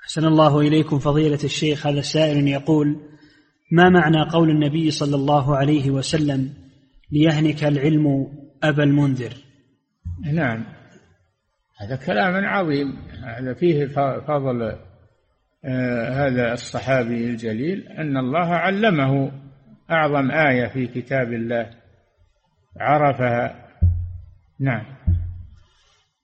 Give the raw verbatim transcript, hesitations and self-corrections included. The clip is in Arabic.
أحسن الله إليكم فضيلة الشيخ. هذا سائل يقول: ما معنى قول النبي صلى الله عليه وسلم: ليهنك العلم أبا المنذر؟ نعم، هذا كلام عظيم، هذا فيه فضل آه هذا الصحابي الجليل، أن الله علمه أعظم آية في كتاب الله عرفها. نعم.